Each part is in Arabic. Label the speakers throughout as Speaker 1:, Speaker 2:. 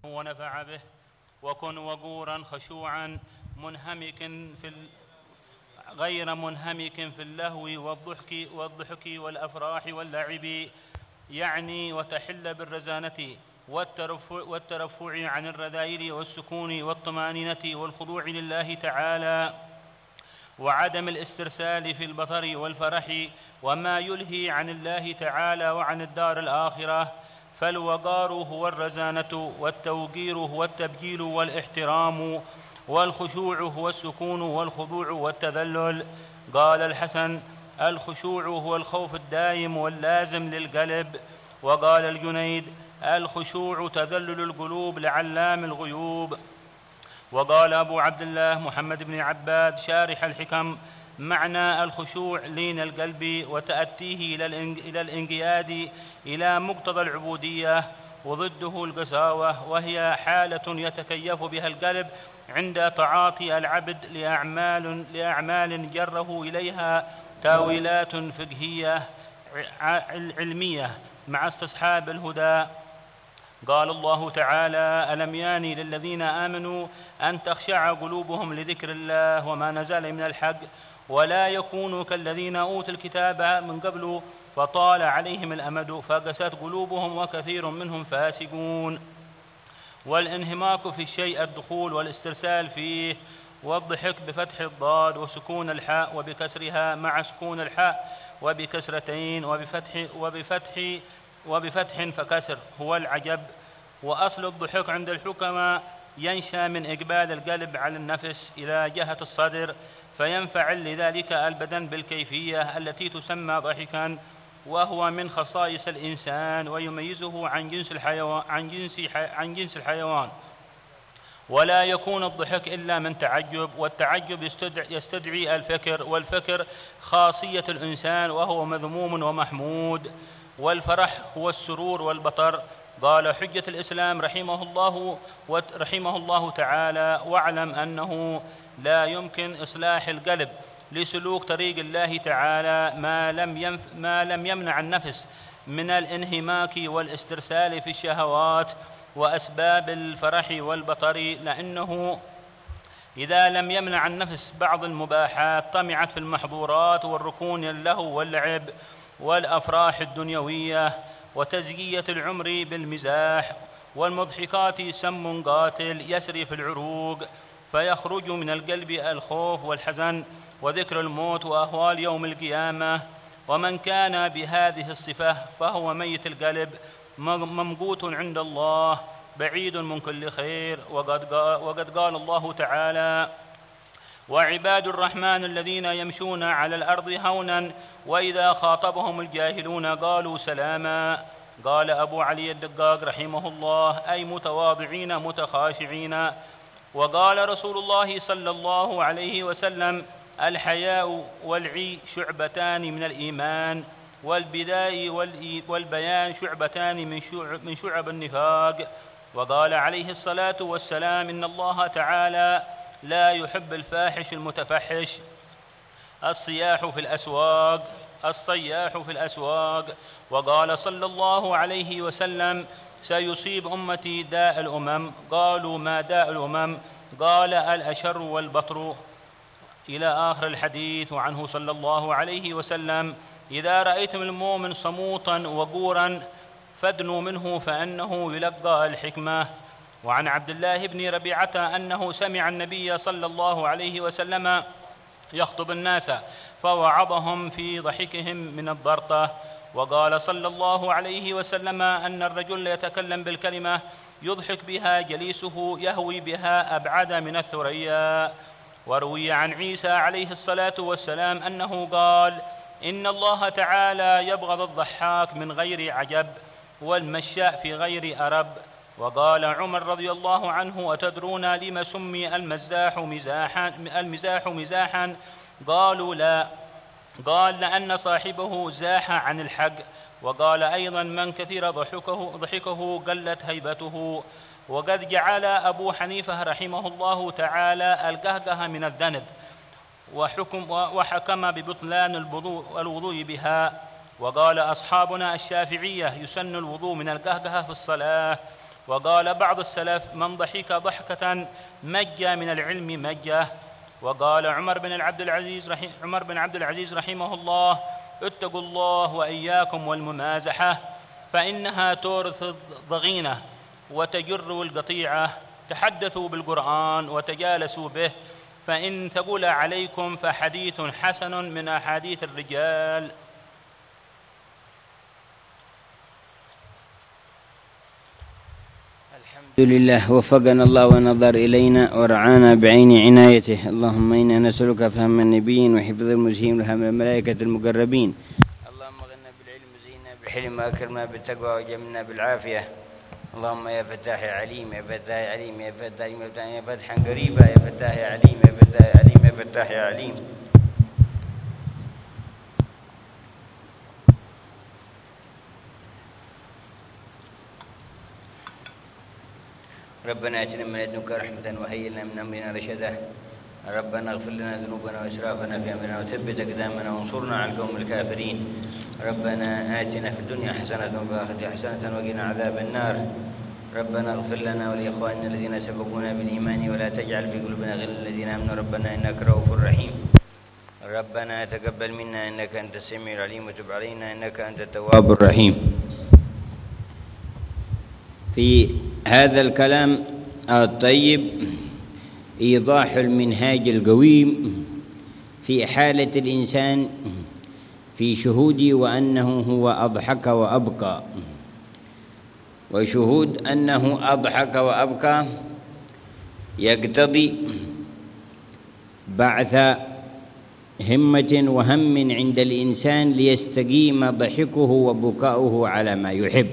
Speaker 1: ونفع به، وكن وقورا خشوعا غير منهمك في اللهو والضحك والأفراح واللعب، يعني وتحل بالرزانة والترفع عن الرذائل والسكون والطمانينة والخضوع لله تعالى، وعدم الاسترسال في البطر والفرح وما يلهي عن الله تعالى وعن الدار الآخرة. فالوقار هو الرزانة، والتوقير هو التبجيل والاحترام، والخشوع هو السكون والخضوع والتذلل. قال الحسن: الخشوع هو الخوف الدائم واللازم للقلب. وقال الجنيد: الخشوع تذلل القلوب لعلام الغيوب. وقال أبو عبد الله محمد بن عباد شارح الحكم: معنى الخشوع لين القلب وتأتيه إلى الانقياد إلى مقتضى العبودية، وضده القساوة، وهي حالة يتكيف بها القلب عند تعاطي العبد لأعمال جره إليها تاويلات فقهية علمية مع استصحاب الهدى. قال الله تعالى: ألم يان للذين آمنوا أن تخشع قلوبهم لذكر الله وما نزل من الحق، ولا يكونوا كالذين أوتوا الكتاب من قبل فطال عليهم الأمد فقست قلوبهم وكثير منهم فاسقون. والانهماك في الشيء الدخول والاسترسال فيه، والضحك بفتح الضاد وسكون الحاء وبكسرها مع سكون الحاء وبكسرتين وبفتح فكسر، هو العجب. وأصل الضحك عند الحكماء ينشأ من إقبال القلب على النفس إلى جهة الصدر، فينفعل لذلك البدن بالكيفية التي تسمى ضحكا، وهو من خصائص الإنسان ويميزه عن جنس الحيوان. ولا يكون الضحك إلا من تعجب، والتعجب يستدعي الفكر، والفكر خاصية الإنسان وهو مذموم ومحمود. والفرح هو السرور والبطر. قال حجة الإسلام رحمه الله تعالى: واعلم أنه لا يمكن إصلاح القلب لسلوك طريق الله تعالى ما لم يمنع النفس من الانهماك والاسترسال في الشهوات وأسباب الفرح والبطر، لأنه إذا لم يمنع النفس بعض المباحات طمعت في المحظورات والركون اللهو واللعب والأفراح الدنيوية وتزكية العمر بالمزاح، والمضحكات سم قاتل يسري في العروق، فيخرج من القلب الخوف والحزن وذكر الموت وأهوال يوم القيامة. ومن كان بهذه الصفة فهو ميت القلب ممقوت عند الله بعيد من كل خير. وقد قال الله تعالى: وعباد الرحمن الذين يمشون على الأرض هونا وإذا خاطبهم الجاهلون قالوا سلاما. قال أبو علي الدقاق رحمه الله: أي متواضعين متخاشعين. وقال رسول الله صلى الله عليه وسلم: الحياء والعي شعبتان من الإيمان، والبداء والبيان شعبتان من شعب النفاق. وقال عليه الصلاة والسلام: إن الله تعالى لا يحب الفاحش المتفحش الصياح في الأسواق. وقال صلى الله عليه وسلم: سيصيب أمتي داء الأمم. قالوا: ما داء الأمم؟ قال: الأشر والبطر، إلى آخر الحديث. وعنه صلى الله عليه وسلم: إذا رأيتم المؤمن صموتا وقورا فادنوا منه فأنه يلقى الحكمة. وعن عبد الله بن ربيعة أنه سمع النبي صلى الله عليه وسلم يخطب الناس فوعظهم في ضحكهم من الضرطة. وقال صلى الله عليه وسلم أن الرجل يتكلم بالكلمة يضحك بها جليسه يهوي بها أبعد من الثريا. وروي عن عيسى عليه الصلاة والسلام أنه قال: إن الله تعالى يبغض الضحاك من غير عجب والمشاء في غير أرب. وقال عمر رضي الله عنه: أتدرون لما سمي المزاح مزاحا؟ قالوا: لا. قال: لأن صاحبه زاح عن الحق. وقال أيضا: من كثير ضحكه قلت هيبته. وقد جعل أبو حنيفة رحمه الله تعالى القهقه من الذنب وحكم ببطلان الوضوء بها. وقال أصحابنا الشافعية: يسن الوضوء من القهقه في الصلاة. وقال بعض السلف: من ضحك ضحكة مجى من العلم مجه. وقال عمر بن عبد العزيز رحمه الله: اتقوا الله وإياكم والممازحة، فإنها تورث الضغينة وتجر القطيعة. تحدثوا بالقرآن وتجالسوا به، فإن ثقل عليكم فحديث حسن من أحاديث الرجال.
Speaker 2: الحمد لله، وفقنا الله ونظر إلينا ورعانا بعين عنايته. اللهم إنا نسألك فهم النبيين وحفظ المسلمين وهم الملائكة المقربين. اللهم غنى بالعلم وزينا بالحلم وأكرمنا بالتقوى وجملنا بالعافية. اللهم يا فتاح يا عليم، يا فتاح يا عليم، يا فتاح يا فتحا قريبا، يا فتاح يا عليم، يا فتاح يا عليم، يا فتاح يا عليم. ربنا آتنا من لدنك رحمة وهيئ لنا من أمرنا رشدا. ربنا اغفر لنا ذنوبنا وإسرافنا في أمرنا وثبت أقدامنا وانصرنا على القوم الكافرين. ربنا آتنا في الدنيا حسنة وفي الآخرة حسنة وقنا عذاب النار. ربنا اغفر لنا ولإخواننا الذين سبقونا بالإيمان ولا تجعل في قلوبنا غلا للذين آمنوا ربنا إنك رؤوف رحيم. ربنا تقبل منا إنك أنت السميع العليم وتب علينا إنك أنت التواب الرحيم. في هذا الكلام الطيب إيضاح المنهاج القويم في حالة الإنسان في شهوده وأنه هو أضحك وأبكى. وشهود أنه أضحك وأبكى يقتضي بعث همة وهم عند الإنسان ليستقيم ضحكه وبكاؤه على ما يحب.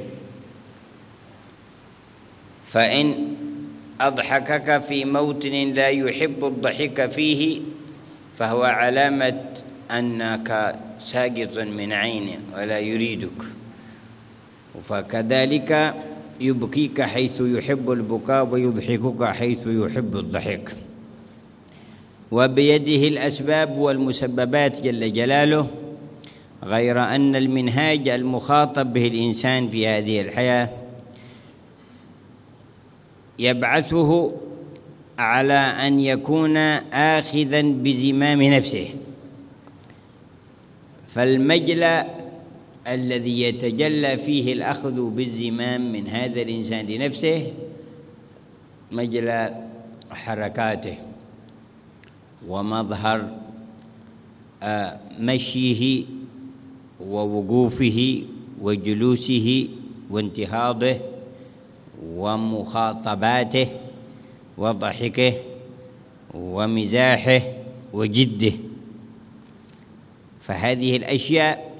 Speaker 2: فإن أضحكك في موطن لا يحب الضحك فيه فهو علامة أنك ساقط من عينه ولا يريدك. فكذلك يبكيك حيث يحب البكاء ويضحكك حيث يحب الضحك. وبيده الأسباب والمسببات جل جلاله، غير أن المنهاج المخاطب به الإنسان في هذه الحياة يبعثه على أن يكون آخذا بزمام نفسه. فالمجلى الذي يتجلى فيه الأخذ بالزمام من هذا الإنسان لنفسه مجلى حركاته ومظهر مشيه ووقوفه وجلوسه وانتهاضه ومخاطباته وضحكه ومزاحه وجده. فهذه الأشياء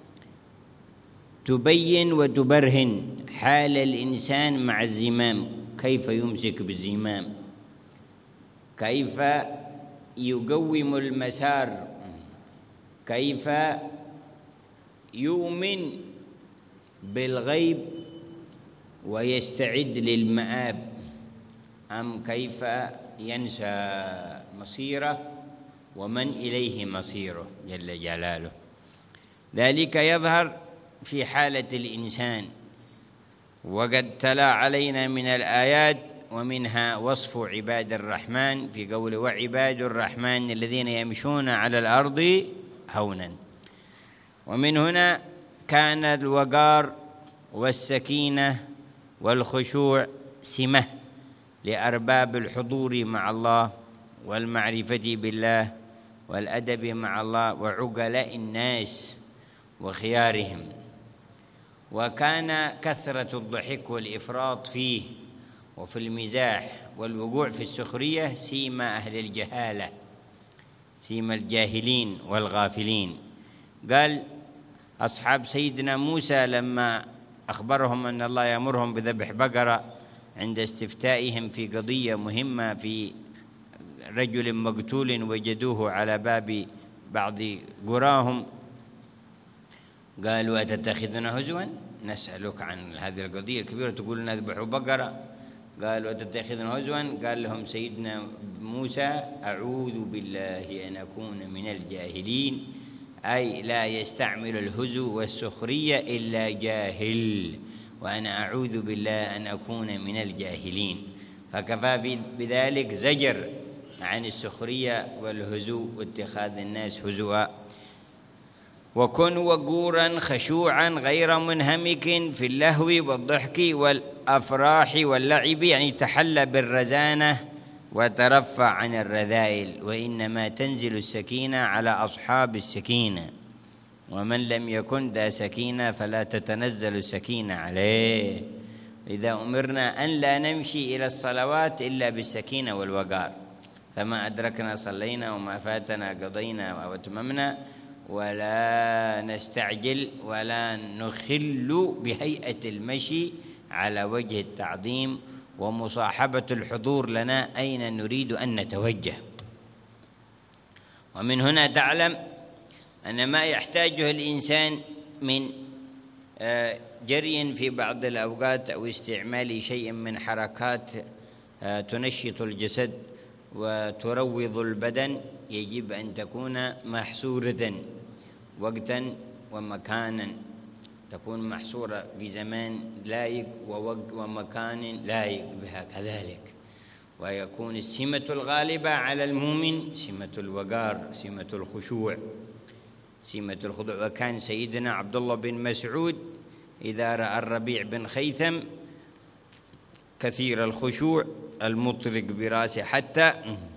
Speaker 2: تبين وتبرهن حال الإنسان مع الزمام، كيف يمسك بالزمام، كيف يقوم المسار، كيف يؤمن بالغيب ويستعد للمآب، أم كيف ينسى مصيره ومن إليه مصيره جل جلاله. ذلك يظهر في حالة الإنسان. وقد تلا علينا من الآيات ومنها وصف عباد الرحمن في قول وعباد الرحمن الذين يمشون على الأرض هونا. ومن هنا كان الوقار والسكينة والخشوع سمة لأرباب الحضور مع الله والمعرفة بالله والأدب مع الله وعقلاء الناس وخيارهم. وكان كثرة الضحك والإفراط فيه وفي المزاح والوقوع في السخرية سيما أهل الجهالة، سيما الجاهلين والغافلين. قال أصحاب سيدنا موسى لما أخبرهم أن الله يأمرهم بذبح بقرة عند استفتائهم في قضية مهمة في رجل مقتول وجدوه على باب بعض قراهم، قالوا أتتخذنا هزوا نسألك عن هذه القضية الكبيرة تقول نذبح بقرة؟ قالوا أتتخذنا هزوا؟ قال لهم سيدنا موسى أعوذ بالله أن أكون من الجاهلين، أي لا يستعمل الهزو والسخرية إلا جاهل. وأنا أعوذ بالله أن أكون من الجاهلين. فكفى بذلك زجر عن السخرية والهزوء واتخاذ الناس هزوا. وكن وقورا خشوعا غير منهمك في اللهو والضحك والأفراح واللعب، يعني تحلى بالرزانة وترفع عن الرذائل، وإنما تنزل السكينة على أصحاب السكينة، ومن لم يكن ذا سكينة فلا تتنزل السكينة عليه. إذا أمرنا أن لا نمشي إلى الصلوات إلا بالسكينة والوقار، فما أدركنا صلينا وما فاتنا قضينا وأتممنا، ولا نستعجل ولا نخل بهيئة المشي على وجه التعظيم ومصاحبة الحضور لنا أين نريد أن نتوجه. ومن هنا تعلم أن ما يحتاجه الإنسان من جري في بعض الأوقات أو استعمال شيء من حركات تنشط الجسد وتروض البدن يجب أن تكون محصورة وقتا ومكانا، تكون محصورة في زمان لائق ومكان لائق بها كذلك، ويكون السمة الغالبة على المؤمن سمة الوقار، سمة الخشوع، سمة الخضوع. وكان سيدنا عبد الله بن مسعود إذا رأى الربيع بن خيثم كثير الخشوع المطرق براسه حتى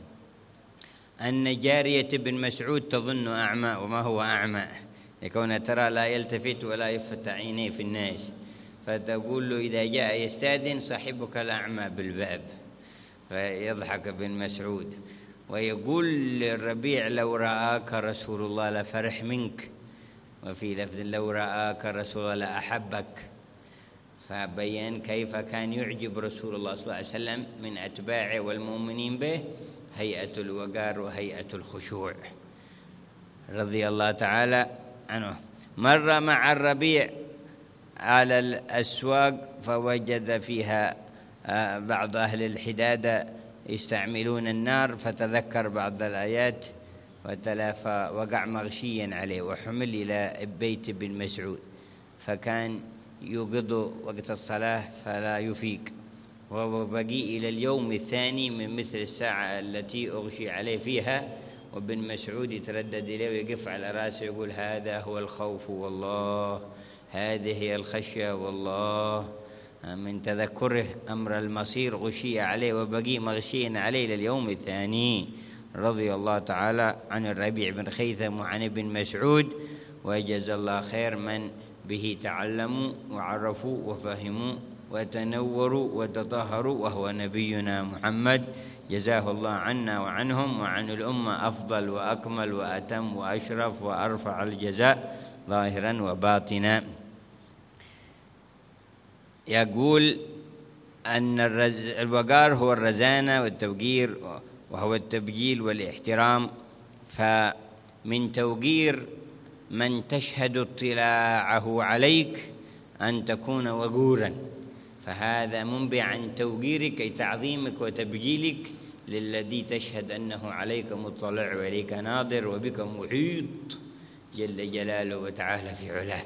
Speaker 2: أن جارية بن مسعود تظن أعمى وما هو أعمى، يكون ترى لا يلتفت ولا يفتح عينيه في الناس، فتقول له إذا جاء يستأذن صاحبك الأعمى بالباب، فيضحك بن مسعود ويقول للربيع لو رآك رسول الله لفرح منك، وفي لفظ لو رآك رسول الله لأحبك. فبين كيف كان يعجب رسول الله صلى الله عليه وسلم من أتباعه والمؤمنين به هيئة الوقار وهيئة الخشوع رضي الله تعالى عنه. مر مع الربيع على الأسواق فوجد فيها بعض أهل الحدادة يستعملون النار، فتذكر بعض الآيات وتلافى، وقع مغشيا عليه وحمل إلى بيت بن مسعود، فكان يوقظ وقت الصلاة فلا يفيق، وبقي إلى اليوم الثاني من مثل الساعة التي أغشي عليه فيها، وابن مسعود يتردد إليه ويقف على رأسه يقول هذا هو الخوف والله، هذه هي الخشية والله، من تذكره أمر المصير غشي عليه وبقي مغشيا عليه لليوم الثاني. رضي الله تعالى عن الربيع بن خيثم وعن ابن مسعود، وجزا الله خير من به تعلموا وعرفوا وفهموا وتنوروا وتطهروا، وهو نبينا محمد، جزاه الله عنا وعنهم وعن الأمة أفضل وأكمل وأتم وأشرف وأرفع الجزاء ظاهرا وباطنا. يقول أن الوقار هو الرزانة والتوقير، وهو التبجيل والاحترام. فمن توقير من تشهد اطلاعه عليك أن تكون وقورا، فهذا منبع عن توقيرك أي تعظيمك وتبجيلك للذي تشهد أنه عليك مطلع وإليك ناظر وبك محيط جل جلاله وتعالى في علاه.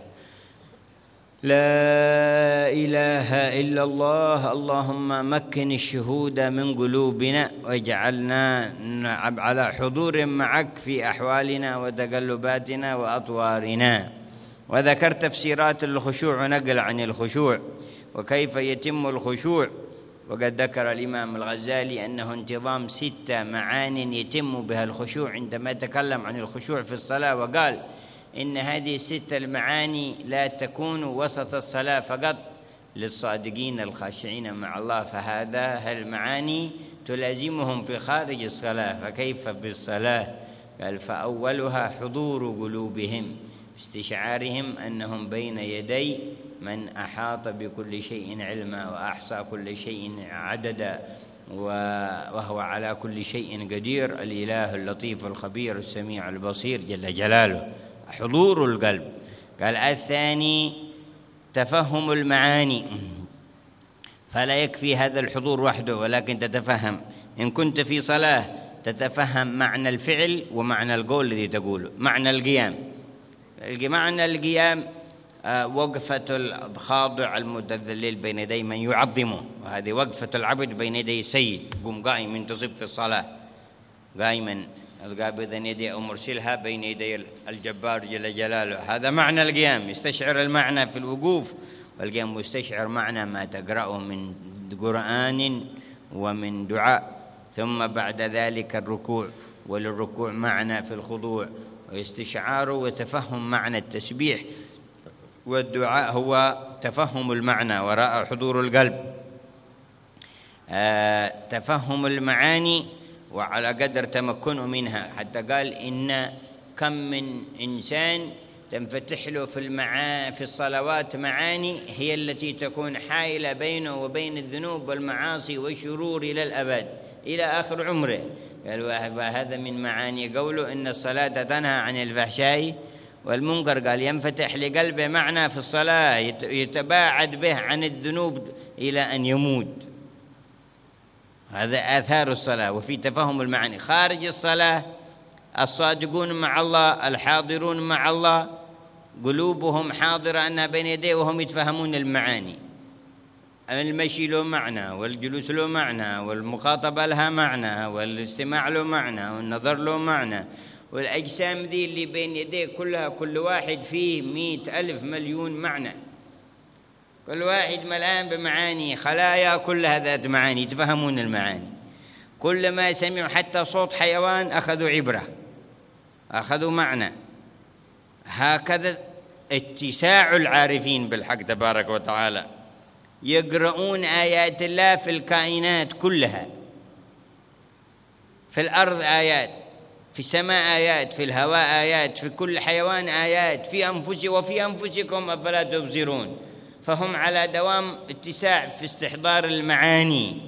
Speaker 2: لا إله إلا الله. اللهم مكن الشهود من قلوبنا واجعلنا على حضور معك في أحوالنا وتقلباتنا وأطوارنا. وذكر تفسيرات الخشوع ونقل عن الخشوع وكيف يتم الخشوع. وقد ذكر الإمام الغزالي أنه انتظام 6 معان يتم بها الخشوع عندما تكلم عن الخشوع في الصلاة، وقال إن هذه 6 المعاني لا تكون وسط الصلاة فقط للصادقين الخاشعين مع الله، فهذا المعاني تلازمهم في خارج الصلاة، فكيف بالصلاة؟ قال فأولها حضور قلوبهم، استشعارهم أنهم بين يدي من أحاط بكل شيء علما وأحصى كل شيء عددا وهو على كل شيء قدير، الإله اللطيف الخبير السميع البصير جل جلاله، حضور القلب. قال الثاني تفهم المعاني، فلا يكفي هذا الحضور وحده ولكن تتفهم. إن كنت في صلاة تتفهم معنى الفعل ومعنى القول الذي تقوله. معنى القيام، معنى القيام وقفة الخاضع المتذلل بين يدي من يعظمه، وهذه وقفة العبد بين يدي السيد. قم قائم منتصب في الصلاة قائما قابضا يدي أو مرسلها بين يدي الجبار جل جلاله. هذا معنى القيام، يستشعر المعنى في الوقوف، والقيام يستشعر معنى ما تقرأه من قرآن ومن دعاء. ثم بعد ذلك الركوع، وللركوع معنى في الخضوع واستشعاره وتفهم معنى التسبيح، والدعاء هو تفهم المعنى وراء حضور القلب، تفهم المعاني وعلى قدر تمكنه منها. حتى قال إن كم من إنسان تنفتح له في الصلوات معاني هي التي تكون حائلة بينه وبين الذنوب والمعاصي والشرور إلى الأبد، إلى آخر عمره. قال وهذا من معاني قوله إن الصلاة تنهى عن الفحشاء والمنكر. قال ينفتح لقلبه معنى في الصلاة يتباعد به عن الذنوب إلى أن يموت. هذا آثار الصلاة. وفي تفهم المعاني خارج الصلاة الصادقون مع الله الحاضرون مع الله قلوبهم حاضرة أنها بين يديه وهم يتفهمون المعاني. المشي له معنى، والجلوس له معنى، والمخاطبة لها معنى، والاستماع له معنى، والنظر له معنى، والأجسام ذي اللي بين يديه كلها كل واحد فيه 100,000 مليون معنى، كل واحد ملآن بمعاني، خلايا كلها ذات معاني، يتفهمون المعاني. كل ما سمعوا حتى صوت حيوان أخذوا عبرة، أخذوا معنى. هكذا اتساع العارفين بالحق تبارك وتعالى، يقرؤون آيات الله في الكائنات كلها، في الأرض آيات، في السماء آيات، في الهواء آيات، في كل حيوان آيات، في أنفسهم وفي أنفسكم أفلا تبصرون. فهم على دوام اتساع في استحضار المعاني،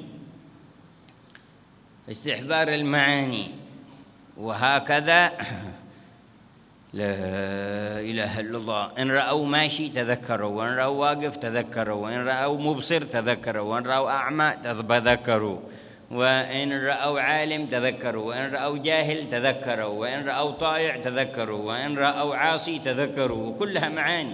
Speaker 2: استحضار المعاني. وهكذا لا إله إلا الله، إن رأوا ماشي تذكروا، وإن رأوا واقف تذكروا، وإن رأوا مبصر تذكروا، وإن رأوا أعمى تذكروا، وإن رأوا عالم تذكروا، وإن رأوا جاهل تذكروا، وإن رأوا طائع تذكروا، وإن رأوا عاصي تذكروا. وكلها معاني،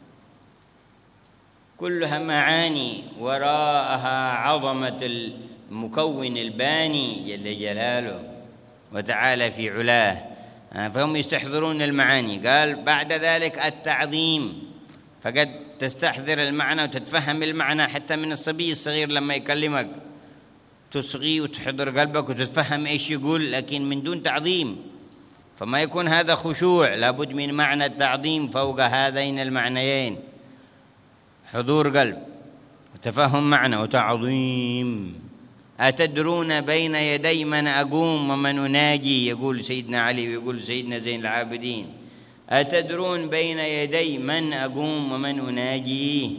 Speaker 2: كلها معاني وراءها عظمة المكون الباني جل جلاله وتعالى في علاه. فهم يستحضرون المعاني. قال بعد ذلك التعظيم، فقد تستحضر المعنى وتتفهم المعنى حتى من الصبي الصغير لما يكلمك تصغي وتحضر قلبك وتتفهم ايش يقول، لكن من دون تعظيم. فما يكون هذا خشوع، لابد من معنى التعظيم فوق هذين المعنيين، حضور قلب وتفهم معنى وتعظيم. أتدرون بين يدي من أقوم ومن أناجي، يقول سيدنا علي ويقول سيدنا زين العابدين، أتدرون بين يدي من أقوم ومن أناجي.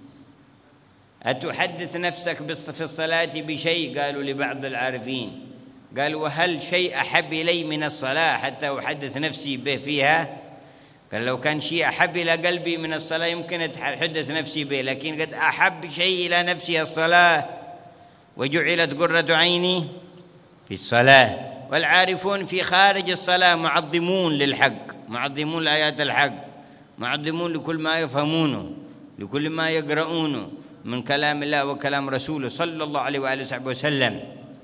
Speaker 2: أتحدث نفسك في الصلاة بشيء؟ قالوا لبعض العارفين، قال وهل شيء أحب إلي من الصلاة حتى أحدث نفسي به فيها؟ قال لو كان شيء أحب إلى قلبي من الصلاة يمكن أتحدث نفسي به، لكن قد أحب شيء إلى نفسي الصلاة، وجعلت قرة عيني في الصلاة. والعارفون في خارج الصلاة معظمون للحق، معظمون لآيات الحق، معظمون لكل ما يفهمونه، لكل ما يقرؤونه من كلام الله وكلام رسوله صلى الله عليه وآله وصحبه وسلم.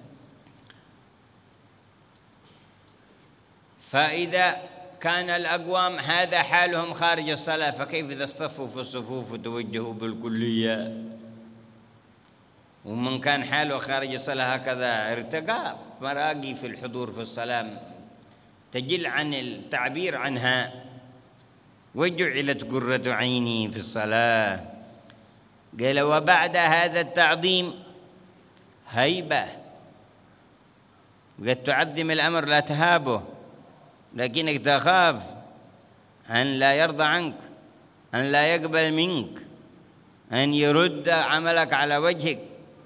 Speaker 2: فإذا كان الأقوام هذا حالهم خارج الصلاة، فكيف إذا اصطفوا في الصفوف وتوجهوا بالكلية؟ ومن كان حاله خارج الصلاة هكذا ارتقى مراقي في الحضور في الصلاة تجل عن التعبير عنها. وجعلت قرة عيني في الصلاة. قال وبعد هذا التعظيم هيبة، قد تعظم الأمر لا تهابه، لكنك تخاف أن لا يرضى عنك، أن لا يقبل منك، أن يرد عملك على وجهك.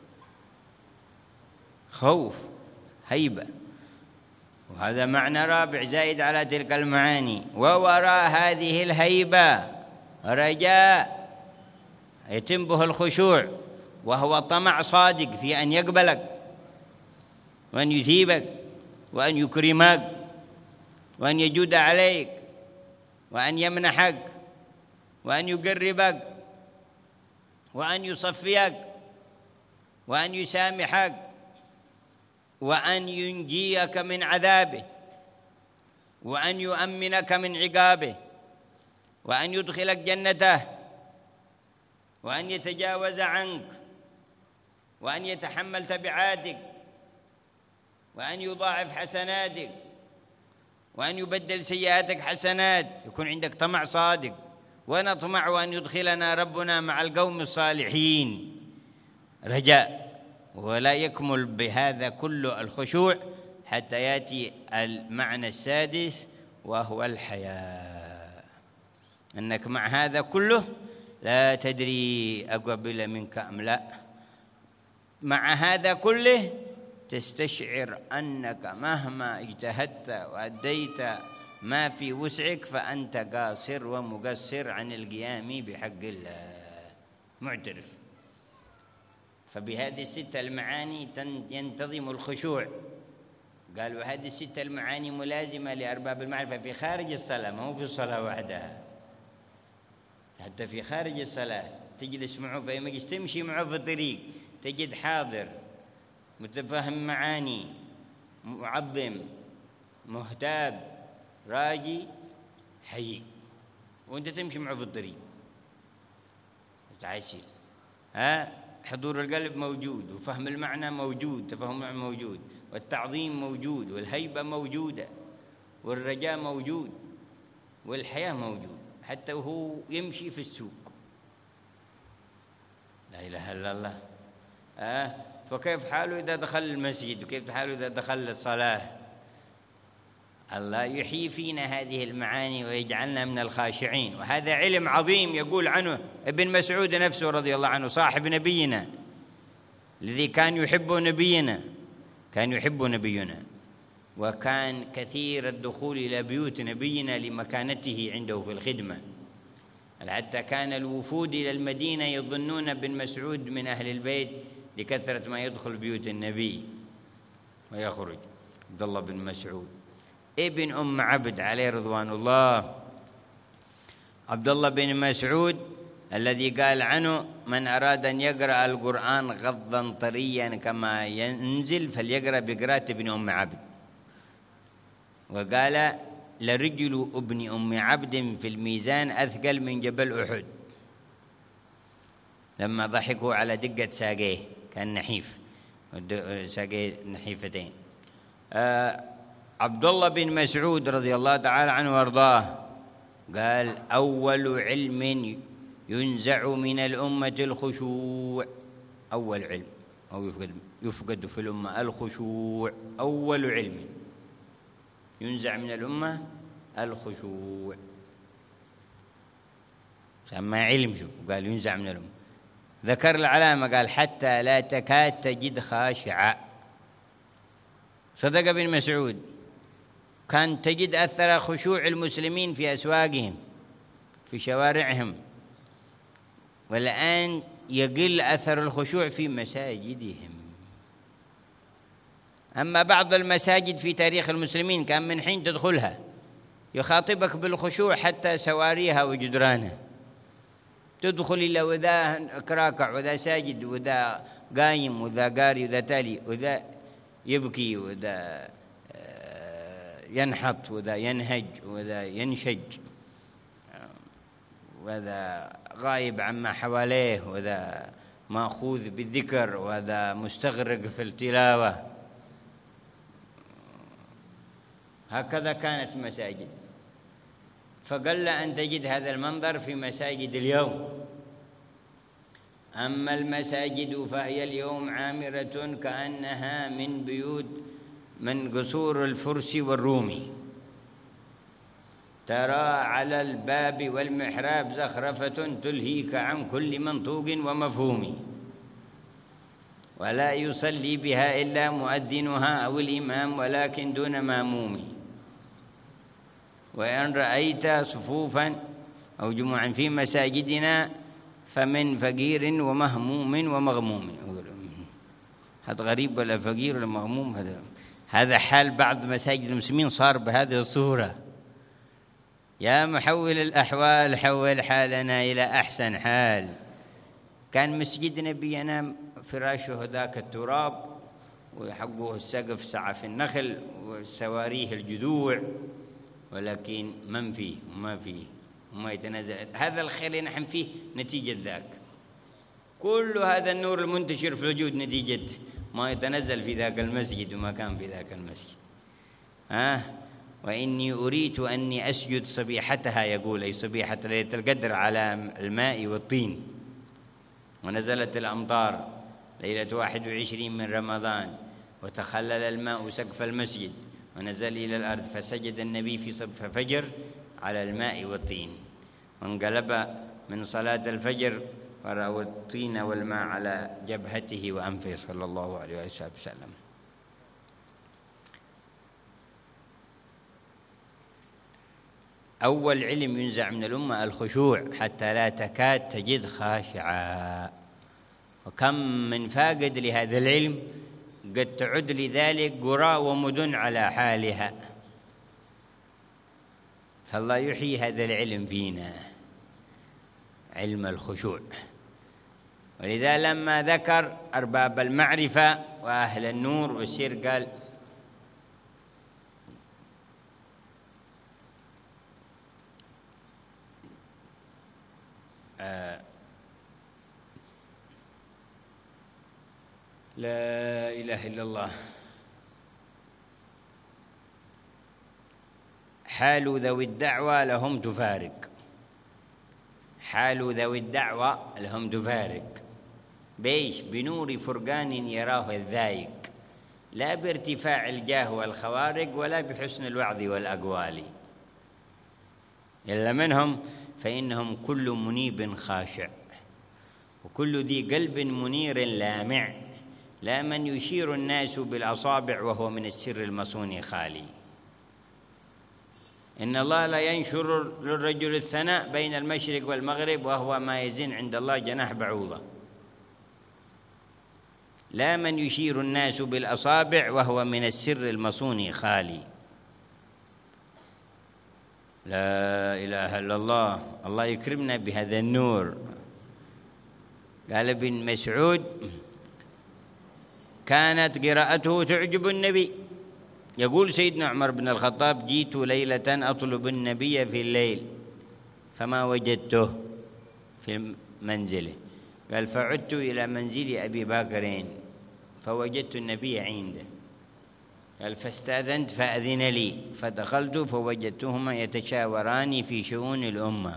Speaker 2: خوف، هيبة. وهذا معنى رابع زائد على تلك المعاني. ووراء هذه الهيبة رجاء يتم به الخشوع، وهو طمع صادق في أن يقبلك وأن يثيبك وأن يكرمك وأن يجود عليك وأن يمنحك وأن يقربك وأن يصفيك وأن يسامحك وأن ينجيك من عذابه وأن يؤمنك من عقابه وأن يدخلك جنته وأن يتجاوز عنك وأن يتحمل تبعاتك وأن يضاعف حسناتك وأن يبدل سيئاتك حسنات. يكون عندك طمع صادق، ونطمع أن يدخلنا ربنا مع القوم الصالحين، رجاء. ولا يكمل بهذا كله الخشوع حتى يأتي المعنى السادس وهو الحياء، أنك مع هذا كله لا تدري أقبل منك أم لا. مع هذا كله تستشعر أنك مهما اجتهدت وأديت ما في وسعك فأنت قاصر ومقصر عن القيام بحق الله، معترف. فبهذه الستة المعاني ينتظم الخشوع. قالوا هذه الستة المعاني ملازمة لأرباب المعرفة في خارج الصلاة، ما هو في الصلاة وحدها، حتى في خارج الصلاة تجلس معه في مجلس، تمشي معه في الطريق، تجد حاضر متفهم معاني، معظم، مهتاب، راجي، حيي، وانت تمشي معه في الطريق تعيش. حضور القلب موجود، وفهم المعنى موجود، تفهم المعنى موجود، والتعظيم موجود، والهيبة موجودة، والرجاء موجود، والحياة موجود، حتى وهو يمشي في السوق. لا إله إلا الله. فكيف حاله إذا دخل المسجد، وكيف حاله إذا دخل الصلاة؟ الله يحيي فينا هذه المعاني ويجعلنا من الخاشعين. وهذا علم عظيم يقول عنه ابن مسعود نفسه رضي الله عنه، صاحب نبينا الذي كان يحب نبينا، وكان كثير الدخول إلى بيوت نبينا لمكانته عنده في الخدمة، حتى كان الوفود إلى المدينة يظنون بن مسعود من أهل البيت لكثرة ما يدخل بيوت النبي ويخرج. عبد الله بن مسعود ابن أم عبد عليه رضوان الله. عبد الله بن مسعود الذي قال عنه: من أراد أن يقرأ القرآن غضا طريا كما ينزل فليقرأ بقراءة ابن أم عبد. وقال: لرجل ابن أم عبد في الميزان أثقل من جبل أحد، لما ضحكوا على دقة ساقيه، كان نحيف، ساقيه نحيفتين. عبد الله بن مسعود رضي الله تعالى عنه وارضاه قال: أول علم ينزع من الأمة الخشوع. أول علم أو يفقد في الأمة الخشوع، أول علم ينزع من الأمة الخشوع. سمى علم، شوف قال ينزع من الأمة. ذكر العلامة قال: حتى لا تكاد تجد خاشعا. صدق ابن مسعود، كان تجد أثر خشوع المسلمين في أسواقهم في شوارعهم، والآن يقل أثر الخشوع في مساجدهم. أما بعض المساجد في تاريخ المسلمين كان من حين تدخلها يخاطبك بالخشوع حتى سواريها وجدرانها، تدخل إلا وذا كراكع وذا ساجد وذا قايم وذا قاري وذا تالي وذا يبكي وذا ينحط وذا ينهج وذا ينشج وذا غايب عما حواليه وذا مأخوذ بالذكر وذا مستغرق في التلاوة. هكذا كانت المساجد، فقل أن تجد هذا المنظر في مساجد اليوم. أما المساجد فهي اليوم عامرة كأنها من بيوت من قصور الفرس والرومي، ترى على الباب والمحراب زخرفة تلهيك عن كل منطوق ومفهوم، ولا يصلي بها إلا مؤذنها أو الإمام ولكن دون ماموم. وإن رأيت صفوفا أو جموعا في مساجدنا فمن فقير ومهموم ومغموم. هذا غريب، ولا فقير ولا مغموم، هذا حال بعض مساجد المسلمين صار بهذه الصورة. يا محول الأحوال حول حالنا إلى أحسن حال. كان مسجد نبينا فراشه ذاك التراب، وحقه السقف سعف النخل وسواريه الجذوع، ولكن من فيه وما فيه وما يتنزل. هذا الخير اللي نحن فيه نتيجة ذاك. كل هذا النور المنتشر في الوجود نتيجة ما يتنزل في ذاك المسجد وما كان في ذاك المسجد. وإني أريد أني أسجد صبيحتها، يقول أي صبيحة ليلة القدر، على الماء والطين. ونزلت الأمطار ليلة 21 من رمضان، وتخلل الماء سقف المسجد ونزل إلى الأرض، فسجد النبي في صف فجر على الماء والطين، وانقلب من صلاة الفجر فرأوا الطين والماء على جبهته وأنفه صلى الله عليه وسلم. أول علم ينزع من الأمة الخشوع حتى لا تكاد تجد خاشعا، وكم من فاقد لهذا العلم قد تعد لذلك قرى ومدن على حالها. فالله يحيي هذا العلم فينا، علم الخشوع. ولذا لما ذكر أرباب المعرفة وأهل النور والسير قال لا إله إلا الله. حال ذوي الدعوة لهم تفارق، حال ذوي الدعوة لهم تفارق. بيش؟ بنور فرقان يراه الذايق، لا بارتفاع الجاه والخوارق ولا بحسن الوعظ والأقوال. إلا منهم فإنهم كل منيب خاشع، وكل ذي قلب منير لامع، لا من يشير الناس بالأصابع وهو من السر المصون خالي. إن الله لا ينشر للرجل الثناء بين المشرق والمغرب، وهو ما يزن عند الله جناح بعوضة. لا من يشير الناس بالأصابع وهو من السر المصون خالي. لا إله إلا الله. الله يكرمنا بهذا النور. قال ابن مسعود كانت قراءته تعجب النبي. يقول سيدنا عمر بن الخطاب جئت ليلة أطلب النبي في الليل فما وجدته في منزله. قال فعدت إلى منزل أبي بكر فوجدت النبي عنده. قال فاستأذنت فأذن لي فدخلت فوجدتهما يتشاوران في شؤون الأمة.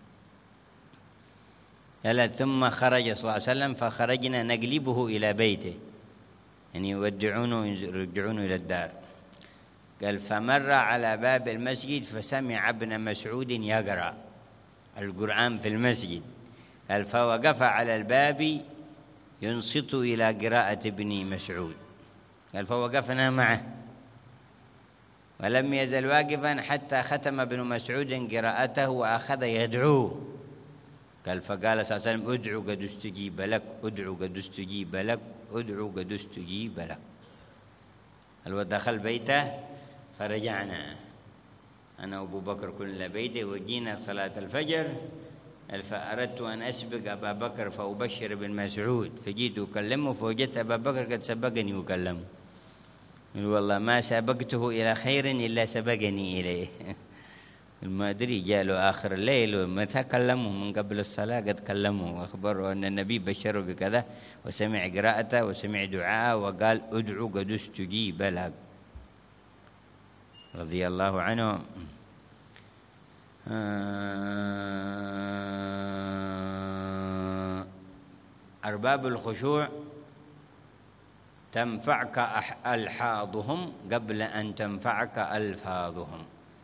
Speaker 2: قال ثم خرج صلى الله عليه وسلم فخرجنا نقلبه إلى بيته، يعني يودعونه ويرجعونه إلى الدار. قال فمر على باب المسجد فسمع ابن مسعود يقرأ القرآن في المسجد. قال فوقف على الباب ينصت إلى قراءة ابن مسعود. قال فوقفنا معه ولم يزل واقفا حتى ختم ابن مسعود قراءته وأخذ يدعوه. قال فقال صلى الله عليه وسلم ادعو قد استجيب لك، ادعو قد استجيب لك، ادعو قد استجيب لك. قال ودخل بيته فرجعنا أنا وأبو بكر كلنا بيته وجينا صلاة الفجر. فأردت أن أسبق أبا بكر فأبشر بن مسعود، فجيت أكلمه فوجدت أبا بكر قد سبقني وكلمه. قال والله ما سبقته إلى خير إلا سبقني إليه. ما أدري جاء له آخر الليل ومتى كلمه من قبل الصلاة قد كلمه وأخبره أن النبي بشره بكذا وسمع قراءته وسمع دعاءه وقال ادعو قد استجيب لك رضي الله عنه. أرباب الخشوع تنفعك ألحاظهم قبل أن تنفعك ألفاظهم.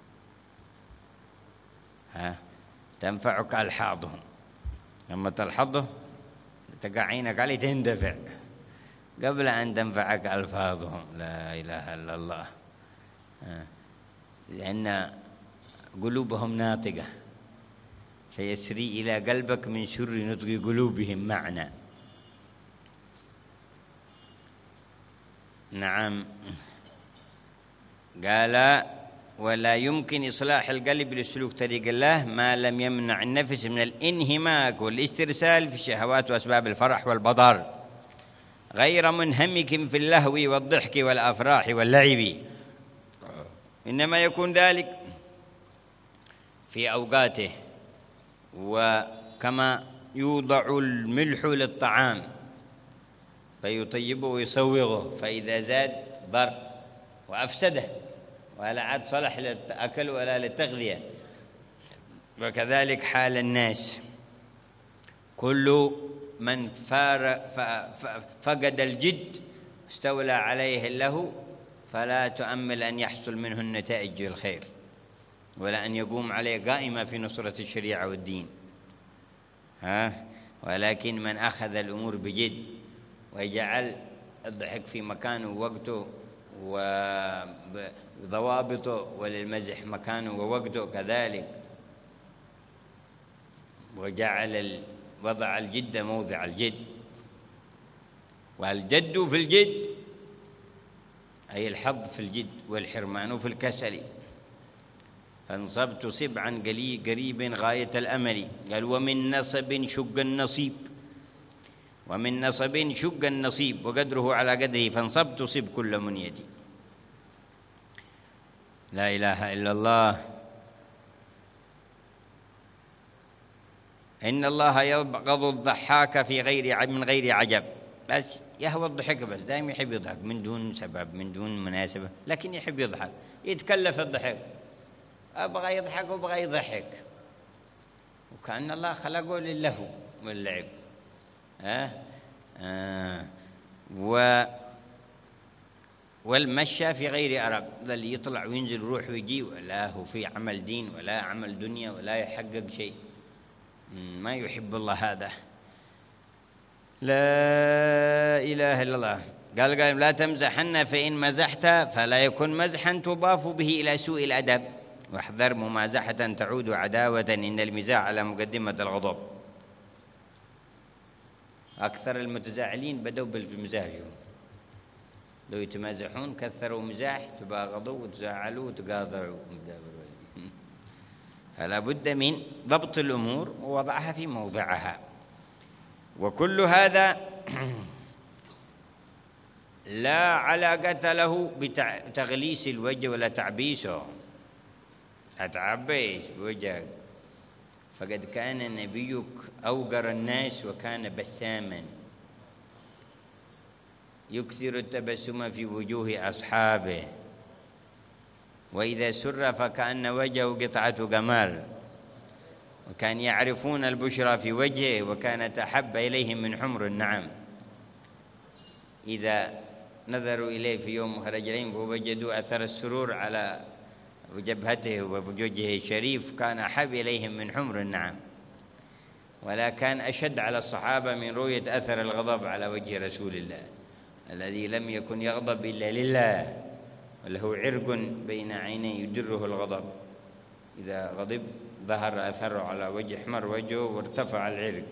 Speaker 2: تنفعك ألحاظهم، لما تلحظه تقع عينك عليه تندفع قبل أن تنفعك ألفاظهم. لا إله إلا الله. لأن قلوبهم ناطقة فيسري إلى قلبك من سر نطق قلوبهم معنى. نعم. قال ولا يمكن إصلاح القلب لسلوك طريق الله ما لم يمنع النفس من الانهماك والاسترسال في الشهوات وأسباب الفرح والبطر، غير منهمك في اللهو والضحك والأفراح واللعب، إنما يكون ذلك في أوقاته. وكما يوضع الملح للطعام فيطيبه ويسوغه، فإذا زاد ضر وأفسده ولا عاد صلح للأكل ولا للتغذية. وكذلك حال الناس، كل من فقد الجد استولى عليه اللهو فلا تؤمل أن يحصل منه النتائج الخير، ولا أن يقوم عليه قائمة في نصرة الشريعة والدين. ولكن من أخذ الأمور بجد وجعل الضحك في مكانه ووقته وضوابطه، وللمزح مكانه ووقته كذلك، وجعل وضع الجد موضع الجد، والجد في الجد أي الحظ في الجد والحرمان في الكسل. فانصب تصب عن قريب غاية الأمل. قال ومن نصب شق النصيب، ومن نصب شق النصيب وقدره على قدره، فانصب تصب كل منيد. لا إله إلا الله. إن الله يبغض الضحاك من غير عجب، بس يهوى الضحك، بس دائما يحب يضحك من دون سبب من دون مناسبة، لكن يحب يضحك، يتكلف الضحك، أبغى يضحك وأبغى يضحك، وكأن الله خلقه للهو واللعب. والمشى في غير أرب، ذا يطلع وينزل يروح ويجي، ولا هو في عمل دين ولا عمل دنيا ولا يحقق شيء، ما يحب الله هذا. لا إله إلا الله. قال لا تمزحن، فإن مزحت فلا يكن مزحا تضاف به إلى سوء الأدب، واحذر ممازحة تعود عداوة، إن المزاح على مقدمة الغضب. أكثر المتزاعلين بدوا بالمزاح، لو يتمازحون كثروا مزاح، تباغضوا وتزاعلوا وتقاطعوا. فلا بد من ضبط الأمور ووضعها في موضعها. وكل هذا لا علاقة له بتغليس الوجه ولا تعبيسه، أتعبيش بوجهك، فقد كان نبيك أوقر الناس وكان بساما يكثر التبسم في وجوه أصحابه، وإذا سر فكأن وجهه قطعة قمر، وكان يعرفون البشرى في وجهه، وكانت أحب إليهم من حمر النعم. إذا نظروا إليه في يوم رجلين ووجدوا أثر السرور على جبهته ووجهه الشريف، كان أحب إليهم من حمر النعم. ولا كان أشد على الصحابة من رؤية أثر الغضب على وجه رسول الله الذي لم يكن يغضب إلا لله، وله عرق بين عينيه يدره الغضب، إذا غضب ظهر أثره على وجه، احمر وجهه وارتفع العرق،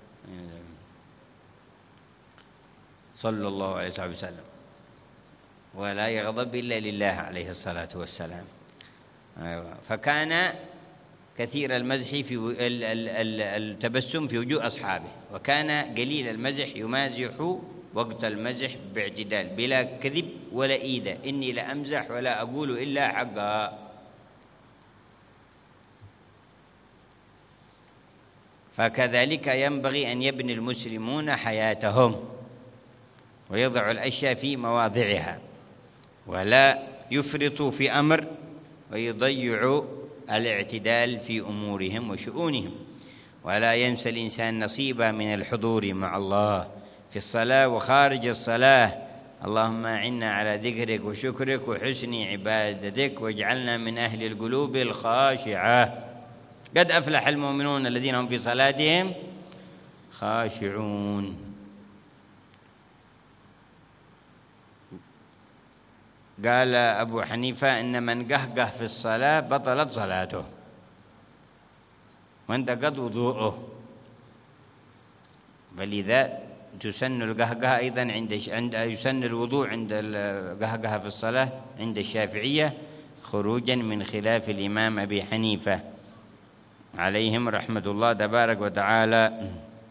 Speaker 2: صلى الله عليه وسلم. ولا يغضب إلا لله عليه الصلاة والسلام. فكان كثير المزح في التبسم في وجوه أصحابه، وكان قليل المزح، يمازح وقت المزح باعتدال بلا كذب ولا إيذاء، إني لأمزح ولا أقول إلا حقا. فكذلك ينبغي أن يبني المسلمون حياتهم ويضع الأشياء في مواضعها، ولا يفرطوا في أمر ويضيعوا الاعتدال في أمورهم وشؤونهم. ولا ينسى الإنسان نصيبه من الحضور مع الله في الصلاة وخارج الصلاة. اللهم أعنا على ذكرك وشكرك وحسن عبادتك، واجعلنا من أهل القلوب الخاشعة. قد أفلح المؤمنون الذين هم في صلاتهم خاشعون. قال أبو حنيفة إن من قهقه في الصلاة بطلت صلاته وانتقض وضوءه، فلذا تسن القهقه أيضا يسن الوضوء عند القهقه في الصلاة عند الشافعية، خروجا من خلاف الإمام أبي حنيفة عليهم رحمة الله تبارك وتعالى.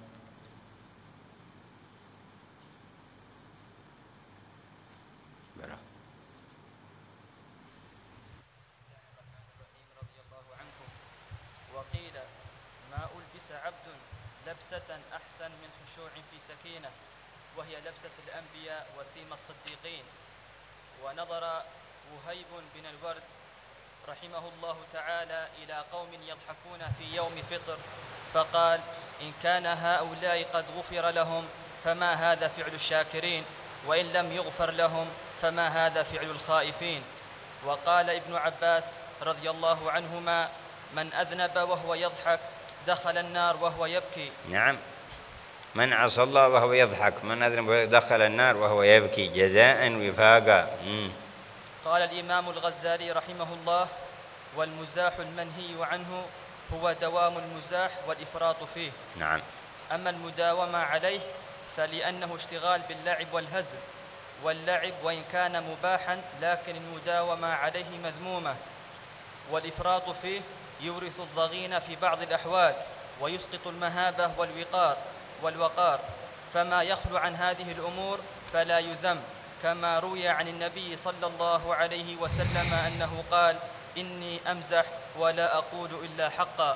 Speaker 3: وقيل ما ألبس عبد لبسة أحسن من خشوع في سكينة، وهي لبسة الأنبياء وسيم الصديقين. ونظر وهيب بن الورد رحمه الله تعالى إلى قوم يضحكون في يوم فطر فقال: إن كان هؤلاء قد غفر لهم فما هذا فعل الشاكرين، وإن لم يغفر لهم فما هذا فعل الخائفين. وقال ابن عباس رضي الله عنهما: من أذنب وهو يضحك دخل النار وهو يبكي.
Speaker 2: نعم، من عصى الله وهو يضحك، من أذنب دخل النار وهو يبكي جزاء وفاقا.
Speaker 3: قال الإمام الغزالي رحمه الله: والمزاح المنهي عنه هو دوام المزاح والإفراط فيه.
Speaker 2: نعم.
Speaker 3: أما المداومة عليه فلأنه اشتغال باللعب والهزل، واللعب وإن كان مباحا لكن المداومة عليه مذمومة، والإفراط فيه يورث الضغين في بعض الأحوال ويسقط المهابة والوقار، فما يخلو عن هذه الأمور فلا يذم، كما روي عن النبي صلى الله عليه وسلم أنه قال: إني أمزح ولا أقول إلا حقا.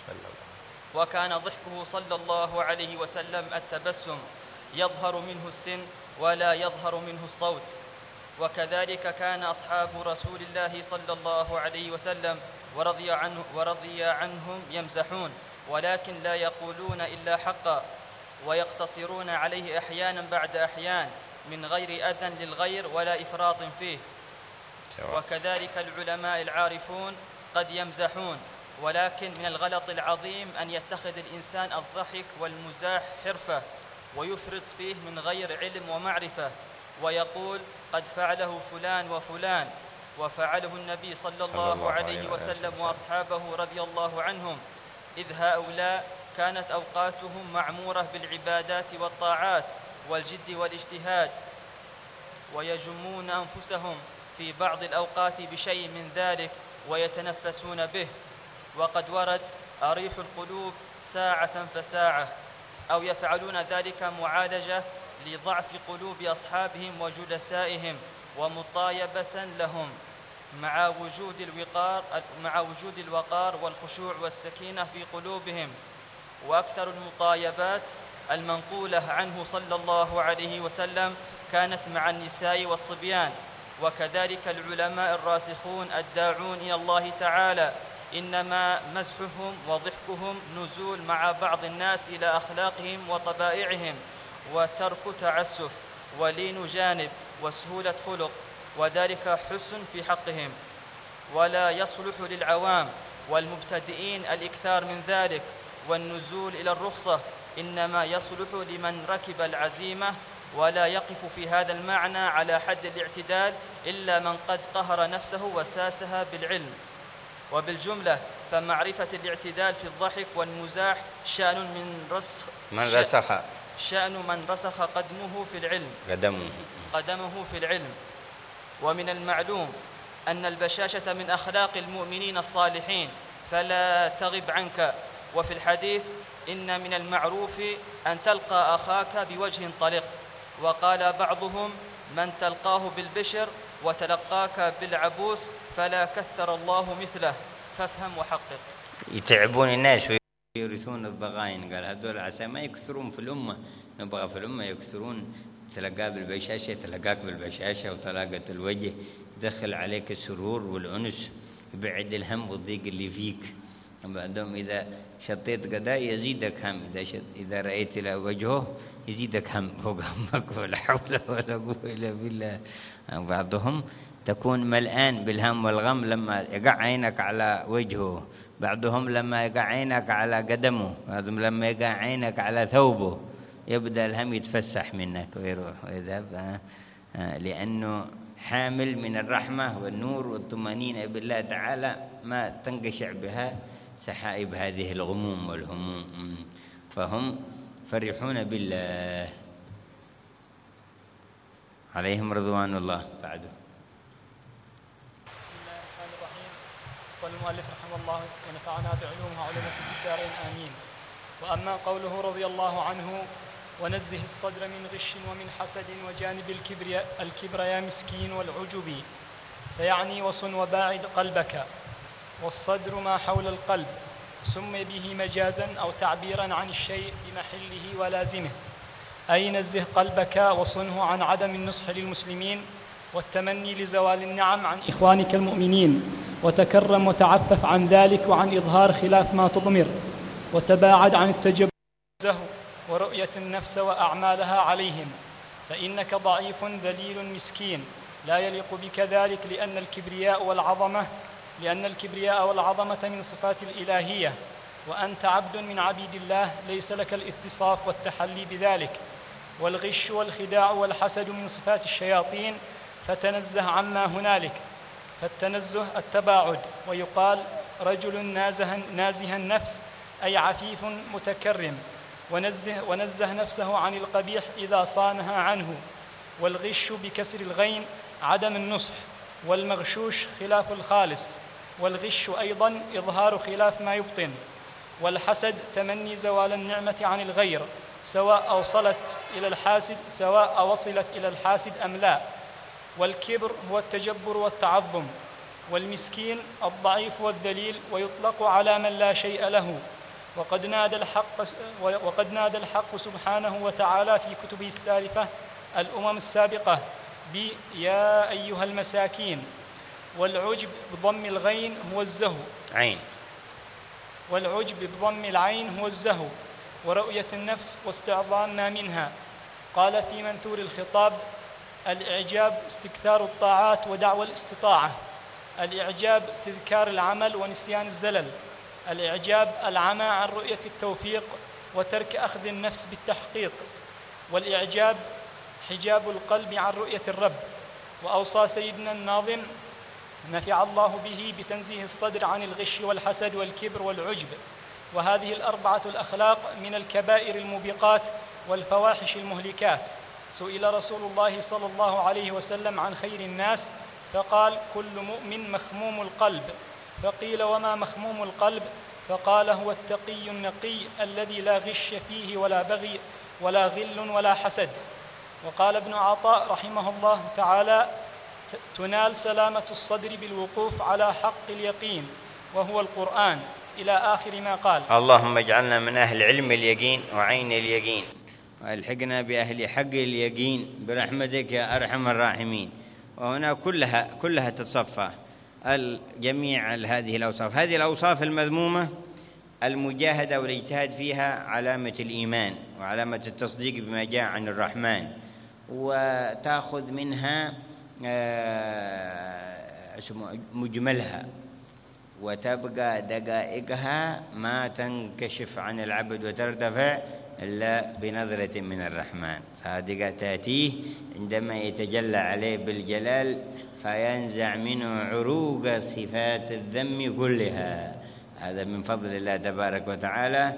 Speaker 3: وكان ضحكه صلى الله عليه وسلم التبسم، يظهر منه السن ولا يظهر منه الصوت. وكذلك كان أصحاب رسول الله صلى الله عليه وسلم ورضي عنهم يمزحون، ولكن لا يقولون إلا حقا، ويقتصرون عليه أحيانا بعد أحيان من غير أذى للغير ولا إفراط فيه. وكذلك العلماء العارفون قد يمزحون، ولكن من الغلط العظيم أن يتخذ الإنسان الضحك والمزاح حرفة ويفرط فيه من غير علم ومعرفة، ويقول: قد فعله فلان وفلان، وفعله النبي صلى الله عليه وسلم وأصحابه رضي الله عنهم، إذ هؤلاء كانت أوقاتهم معمورة بالعبادات والطاعات والجد والاجتهاد، ويجمون أنفسهم في بعض الأوقات بشيء من ذلك ويتنفسون به. وقد ورد: أريح القلوب ساعة فساعة، أو يفعلون ذلك معالجة لضعف قلوب أصحابهم وجلسائهم ومطايبة لهم، مع وجود الوقار والخشوع والسكينة في قلوبهم. وأكثر المطايبات المنقولة عنه صلى الله عليه وسلم كانت مع النساء والصبيان. وكذلك العلماء الراسخون الداعون إلى الله تعالى إنما مزحهم وضحكهم نزول مع بعض الناس إلى أخلاقهم وطبائعهم، وترك تعسف ولين جانب وسهولة خلق، وذلك حسن في حقهم. ولا يصلح للعوام والمبتدئين الإكثار من ذلك والنزول إلى الرخصة، إنما يصلح لمن ركب العزيمة، ولا يقف في هذا المعنى على حد الاعتدال إلا من قد قهر نفسه وساسها بالعلم. وبالجملة فمعرفة الاعتدال في الضحك والمزاح شأن من رسخ قدمه في العلم. ومن المعلوم أن البشاشة من أخلاق المؤمنين الصالحين، فلا تغب عنك. وفي الحديث: إن من المعروف أن تلقى أخاك بوجه طلق. وقال بعضهم: من تلقاه بالبشر وتلقاك بالعبوس فلا كثر الله مثله، فافهم وحقق.
Speaker 2: يتعبون الناس ويورثون الضغائن. قال هذول عسى ما يكثرون في الأمة، نبغى في الأمة يكثرون، تلقاه بالبشاشة، تلقاك بالبشاشة وطلاقة الوجه، يدخل عليك السرور والأنس، يبعد الهم والضيق اللي فيك. بعدهم إذا شطيت قضاء يزيدك هم، إذا رأيت له وجهه يزيدك هم فوق همك، ولا حول ولا قوة إلا بالله. بعضهم تكون ملآن بالهم والغم لما يقع عينك على وجهه، بعضهم لما يقع عينك على قدمه، بعضهم لما يقع عينك على ثوبه، يبدأ الهم يتفسح منك ويروح ويذهب، لأنه حامل من الرحمة والنور والطمأنينة بالله تعالى ما تنقشع بها سحائب هذه الغموم والهموم، فهم فرحون بالله عليهم رضوان الله. بعده.
Speaker 3: بسم الله
Speaker 4: قال المؤلف رحمه الله ونفعنا بعلومها علوم في الدارين آمين. وأما قوله رضي الله عنه ونزه الصدر من غش ومن حسد وجانب الكبر يا مسكين والعجب، فيعني وصن وباعد قلبك، والصدر ما حول القلب، سمي به مجازا أو تعبيرا عن الشيء بمحله ولازمه، أي نزه قلبك وصنه عن عدم النصح للمسلمين والتمني لزوال النعم عن إخوانك المؤمنين، وتكرم وتعفف عن ذلك وعن إظهار خلاف ما تضمر، وتباعد عن التجبر ورؤية النفس وأعمالها عليهم، فإنك ضعيف ذليل مسكين لا يليق بك ذلك، لأن الكبرياء والعظمة من صفات الإلهية، وأنت عبد من عبيد الله ليس لك الاتصاف والتحلي بذلك. والغش والخداع والحسد من صفات الشياطين، فتنزه عما هنالك، فالتنزه التباعد. ويقال رجل نازه النفس أي عفيف متكرم، ونزه نفسه عن القبيح إذا صانها عنه. والغش بكسر الغين عدم النصح، والمغشوش خلاف الخالص، والغش أيضا إظهار خلاف ما يبطن. والحسد تمني زوال النعمة عن الغير، سواء وصلت إلى الحاسد أم لا. والكبر هو التجبر والتعظم. والمسكين الضعيف والذليل، ويطلق على من لا شيء له. وقد نادى الحق سبحانه وتعالى في كتبه السالفة الأمم السابقة يا أيها المساكين. والعجب بضم الغين هو الزهو، والعجب بضم العين هو الزهو، ورؤية النفس واستعظام ما منها. قال في منثور الخطاب الإعجاب استكثار الطاعات ودعوى الاستطاعة. الإعجاب تذكار العمل ونسيان الزلل. الإعجاب العمى عن رؤية التوفيق وترك أخذ النفس بالتحقيق. والإعجاب حجاب القلب عن رؤية الرب. وأوصى سيدنا الناظم نفع الله به بتنزيه الصدر عن الغش والحسد والكبر والعجب. وهذه الأربعة الأخلاق من الكبائر الموبقات والفواحش المهلكات. سئل رسول الله صلى الله عليه وسلم عن خير الناس فقال كل مؤمن مخموم القلب. فقيل وما مخموم القلب؟ فقال هو التقي النقي الذي لا غش فيه ولا بغي ولا غل ولا حسد. وقال ابن عطاء رحمه الله تعالى تنال سلامة الصدر بالوقوف على حق اليقين وهو القرآن، إلى آخر ما قال.
Speaker 2: اللهم اجعلنا من أهل علم اليقين وعين اليقين، والحقنا بأهل حق اليقين برحمتك يا أرحم الراحمين. وهنا كلها تتصفى الجميع هذه الأوصاف المذمومة. المجاهدة والاجتهاد فيها علامة الإيمان وعلامة التصديق بما جاء عن الرحمن، وتأخذ منها مجملها، وتبقى دقائقها ما تنكشف عن العبد وترتفع إلا بنظرة من الرحمن صادقة تأتيه عندما يتجلى عليه بالجلال فينزع منه عروق صفات الذم كلها. هذا من فضل الله تبارك وتعالى.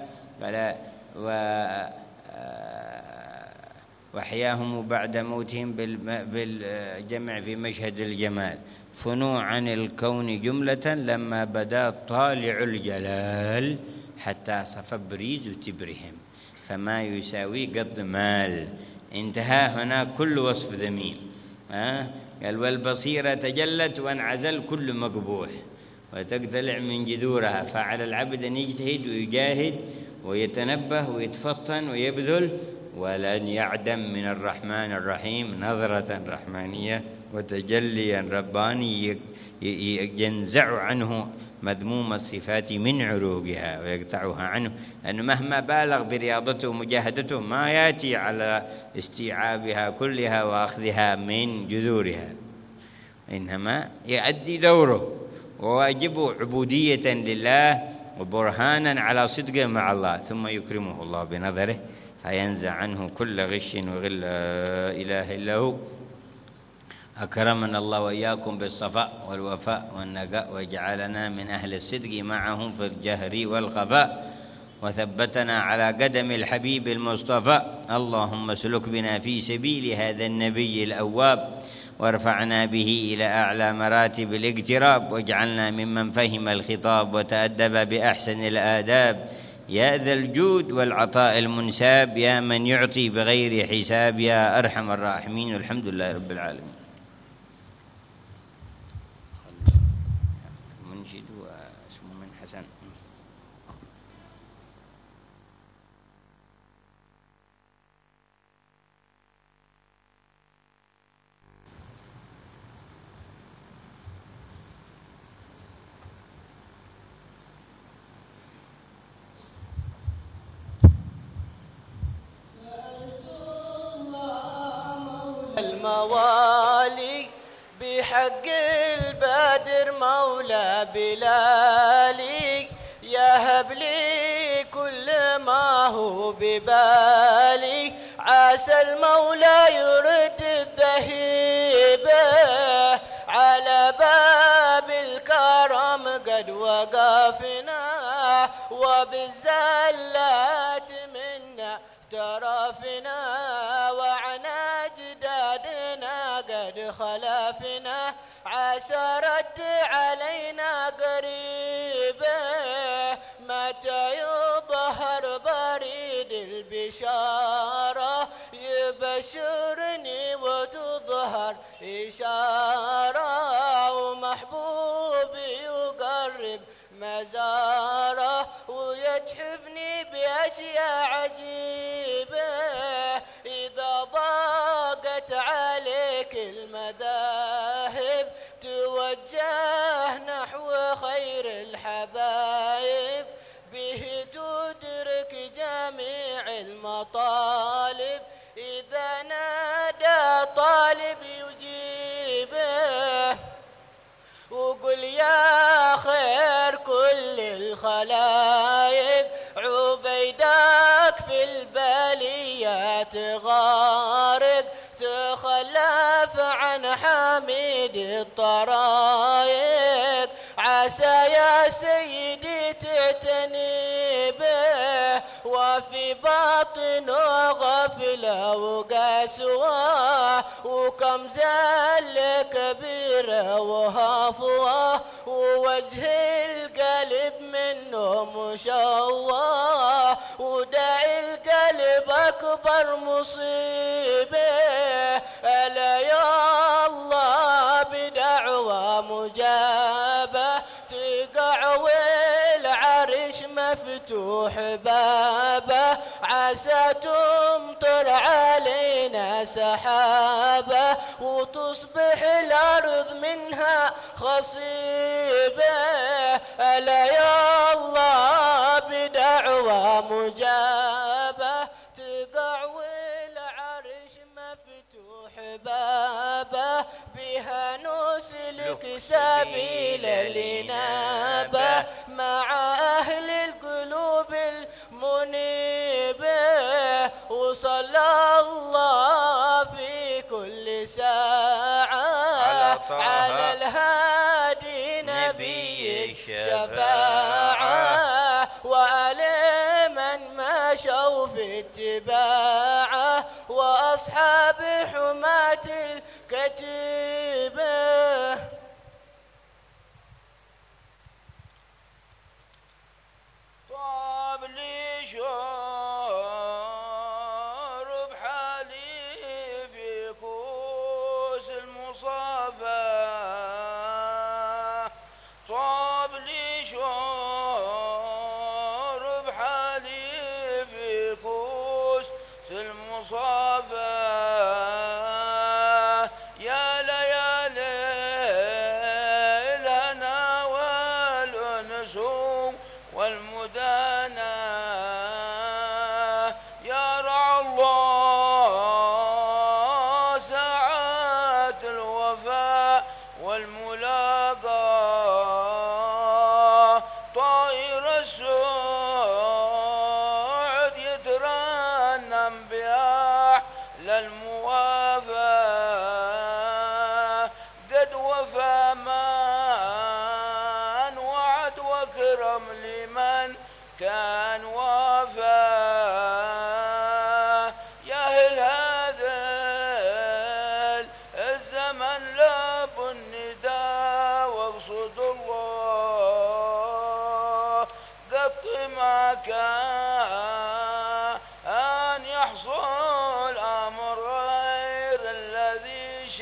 Speaker 2: وأحياهم بعد موتهم بالجمع في مشهد الجمال. فنوا عن الكون جملة لما بدا طالع الجلال حتى صف بريز تبرهم فما يساوي قد مال. انتهى هنا كل وصف ذميم. قال والبصيرة تجلت وانعزل كل مقبوح وتقتلع من جذورها. فعلى العبد أن يجتهد ويجاهد ويتنبه ويتفطن ويبذل، ولن يعدم من الرحمن الرحيم نظرة رحمانية وتجليا رباني ينزع عنه مذموم الصفات من عروقها ويقطعها عنه، أنه مهما بالغ برياضته ومجاهدته ما يأتي على استيعابها كلها وأخذها من جذورها، إنما يؤدي دوره وواجبه عبودية لله وبرهانا على صدقه مع الله، ثم يكرمه الله بنظره فينزع عنه كل غش وغل لا إله إلا هو. أكرمنا الله وإياكم بالصفاء والوفاء والنقاء وجعلنا من أهل الصدق معهم في الجهر والخفاء، وثبتنا على قدم الحبيب المصطفى. اللهم اسلك بنا في سبيل هذا النبي الأواب، وارفعنا به إلى أعلى مراتب الاقتراب، واجعلنا ممن فهم الخطاب وتأدب بأحسن الآداب، يا ذا الجود والعطاء المنساب، يا من يعطي بغير حساب، يا أرحم الراحمين. والحمد لله رب العالمين. منشد واسمه من حسن.
Speaker 5: الموالي بحق البدر مولى بلالي، يهب لي كل ما هو ببالي، عسى المولى يرد الذهيبة، على باب الكرم قد وقفنا، وبالزلات منا ترفنا، وعن أجدادنا قد خلفنا، عسى رد علينا قريبا، متى يظهر بريد البشارة، يبشرني وتظهر إشارة، ومحبوبي يقرب مزاره، ويتحفني بأشياء عجيبة، إذا ضاقت عليك المذاهب، توجه نحو خير الحبايب، به تدرك جميع المطالب، إذا نادى طالب يجيبه، وقل يا خير كل الخلايق، عبيدك في البليات غارق، تخلف عن حميد الطرايق، عسى يا سيدي تعتني به، وفي باطنه غفلة وقسوة، وكم زل كبيرة وهفوة، ووجه القلب منه مشوه، وداعي القلب أكبر مصيبة، ألا يا الله بدعوى مجابة، تقع والعرش مفتوح بابه، عسى تمطر علينا سحابه، وتصبح الأرض منها خصيبة، ألا يا الله بدعوى مجابة، تقع والعرش مفتوح بابه، بها نسلك سبيل الإنابة، مع أهل القلوب المنيبة، وصلى الله في كل ساعة على الهادي نبي الشفاعة، وآل من مشوا في اتباعه، وأصحاب حماة الكتيبة.
Speaker 6: طاب لي شرب حالي في كوس المصافى، طاب لي شرب حالي في كوس المصافى، يا ليالي الهنا والأنس والمدانة، يا رعى الله ساعات الوفاء والملاقاة، طائر السعد يترنم بأحلى الموافاة، قد وفى من وعد وكرم لمن كان وافاه، يا أهل هذا الزمن من لاب النداء واقصد الله قط ما كان يحصل أمر غير الذي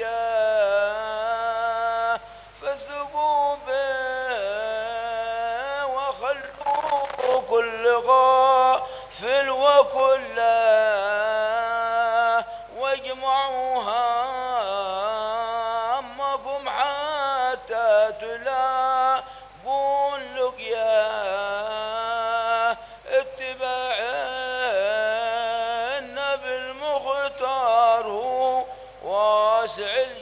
Speaker 6: شاء فالثقوا به وخلوا كل غافل وكل واجمعوا همكم حتى تلاقوا اللقيا اتباع النبي المختار هو واسع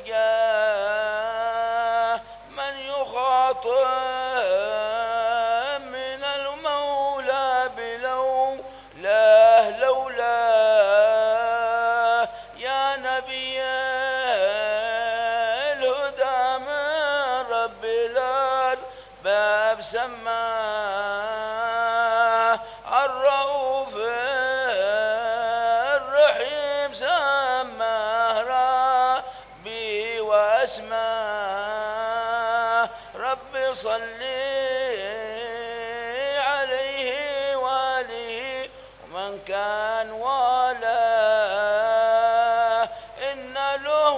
Speaker 6: الجاه من يخاطب من المولى بلو لا لولا يا نبي الهدى من رب الأرباب سماه الرؤوف الرحيم سماه ربي واسماه ربي صلي عليه وآله ومن كان والاه إن له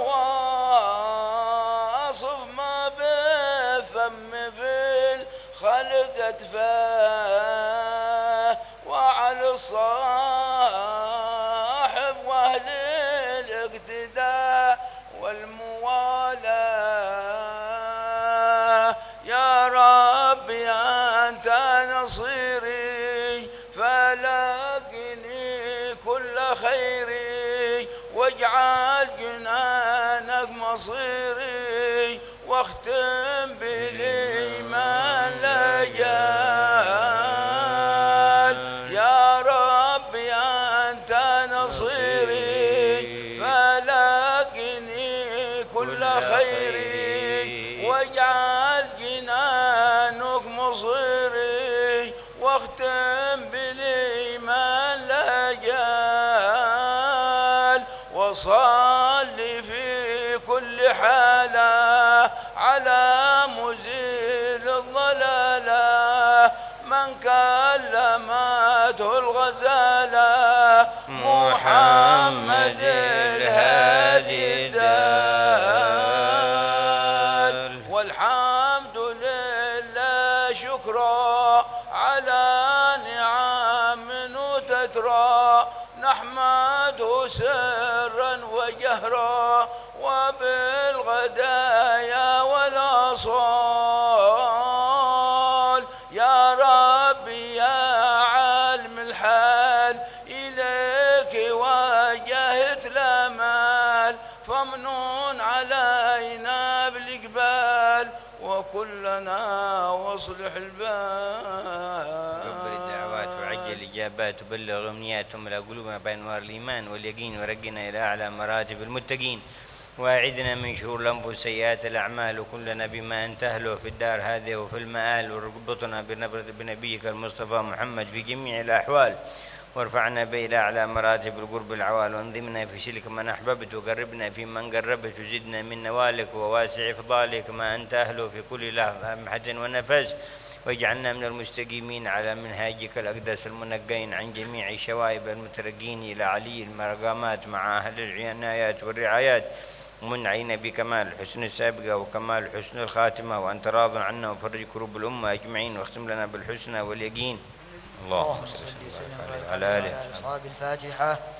Speaker 6: وصف ما بفم في الخلق اتفاه وعلى الصاحب واهل الاقتداء والموالاة يا ربي أنت نصيري فلاقني كل خيري واجعل جنانك مصيري واختم بالإيمان لا يجال يا ربي أنت نصيري فلاقني كل خيري واجعل جنانك مصيري واختم بالإيمان لا يجال وصلي في كل حالة على مزيل الضلالة من كلمته الغزالة محمد الهادي الدال والحمد لله شكرا على نعم وتترى نحمده سرا وجهرا وبالغدايا والأصال يا ربي يا عالم الحال إليك وجهت الأمال فمنون علينا بالإقبال وكلنا واصلح البال
Speaker 2: رب الدعوات وعجل الإجابات وبلغ أمنياتهم إلى قلوبنا بأنوار الإيمان واليقين ورقنا إلى أعلى مراتب المتقين واعدنا من شرور الأنفس وسيئات الأعمال وكلنا بما أنت أهله في الدار هذه وفي المآل واربطنا بنبيك المصطفى محمد في جميع الأحوال وارفعنا به إلى أعلى مراتب القرب العوال وانضمنا في شلك من أحببت وقربنا في من قربت وزدنا من نوالك وواسع فضالك ما أنت أهله في كل لمحة ونفس واجعلنا من المستقيمين على منهاجك الأقدس المنقين عن جميع شوائب المترقين إلى علي المقامات مع أهل العنايات والرعايات ومنعين بكمال حسن السابقة وكمال حسن الخاتمة وأنت راض عنا وفرج كروب الأمة أجمعين واختم لنا بالحسنى واليقين اللهم صل وسلم على آله
Speaker 5: أصحاب الفاتحة.